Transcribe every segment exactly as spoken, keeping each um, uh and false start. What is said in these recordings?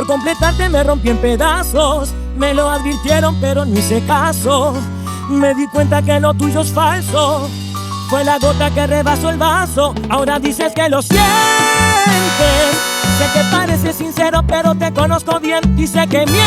Por completarte me rompí en pedazos. Me lo advirtieron pero no hice caso. Me di cuenta que lo tuyo es falso. Fue la gota que rebasó el vaso. Ahora dices que lo sientes. Sé que pareces sincero pero te conozco bien y sé que mientes.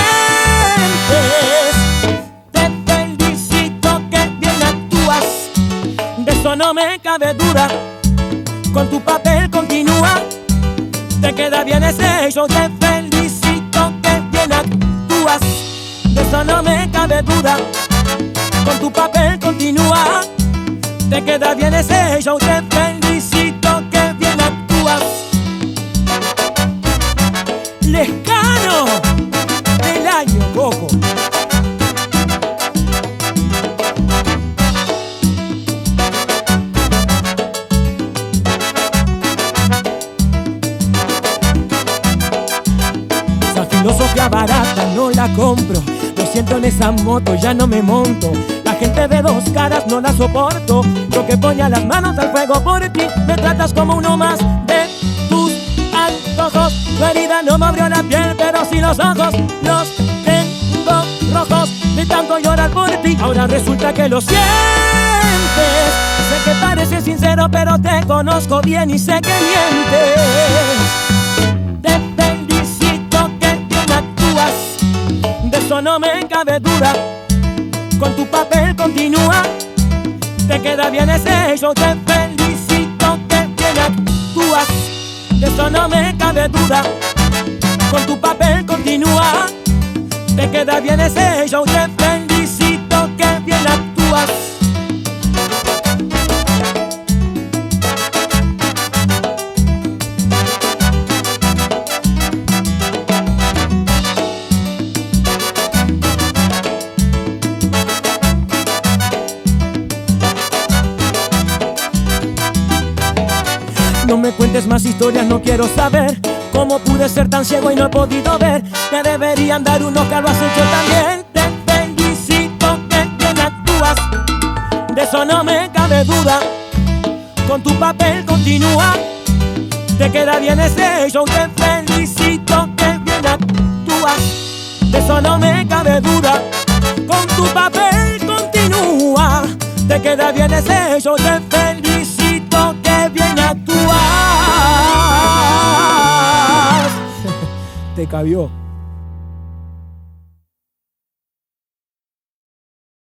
Te felicito que bien actúas. De eso no me cabe duda. Con tu papel continúa. Te queda bien ese show. Te felicito que bien actúas. De eso no me cabe duda. Con tu papel continúa. Te queda bien ese show. Te felicito que bien actúas. Lescano del año Coco. Esa filosofía barata no la compro. Lo siento, en esa moto ya no me monto. La gente de dos caras no la soporto. Yo que ponía las manos al fuego por ti. Me tratas como uno más de tus antojos. Tu herida no me abrió la piel, pero sí los ojos. Los tengo rojos de tanto llorar por ti. Ahora resulta que lo sientes. Sé que pareces sincero, pero te conozco bien y sé que mientes. Te felicito que bien actúas. De eso no me cabe duda. Con tu papel continúa. Te queda bien ese show. Te felicito que bien actúas. De eso no me cabe duda. Con tu papel continúa. Te queda bien ese show. Te felicito que bien actúas. No me cuentes más historias, no quiero saber cómo pude ser tan ciego y no he podido ver. Te deberían dar uno que lo has hecho también. Te felicito que bien actúas. De eso no me cabe duda. Con tu papel continúa. Te queda bien ese show. Te felicito que bien actúas. De eso no me cabe duda. Con tu papel continúa. Te queda bien ese show. Te felicito que bien actúas. Te cabió.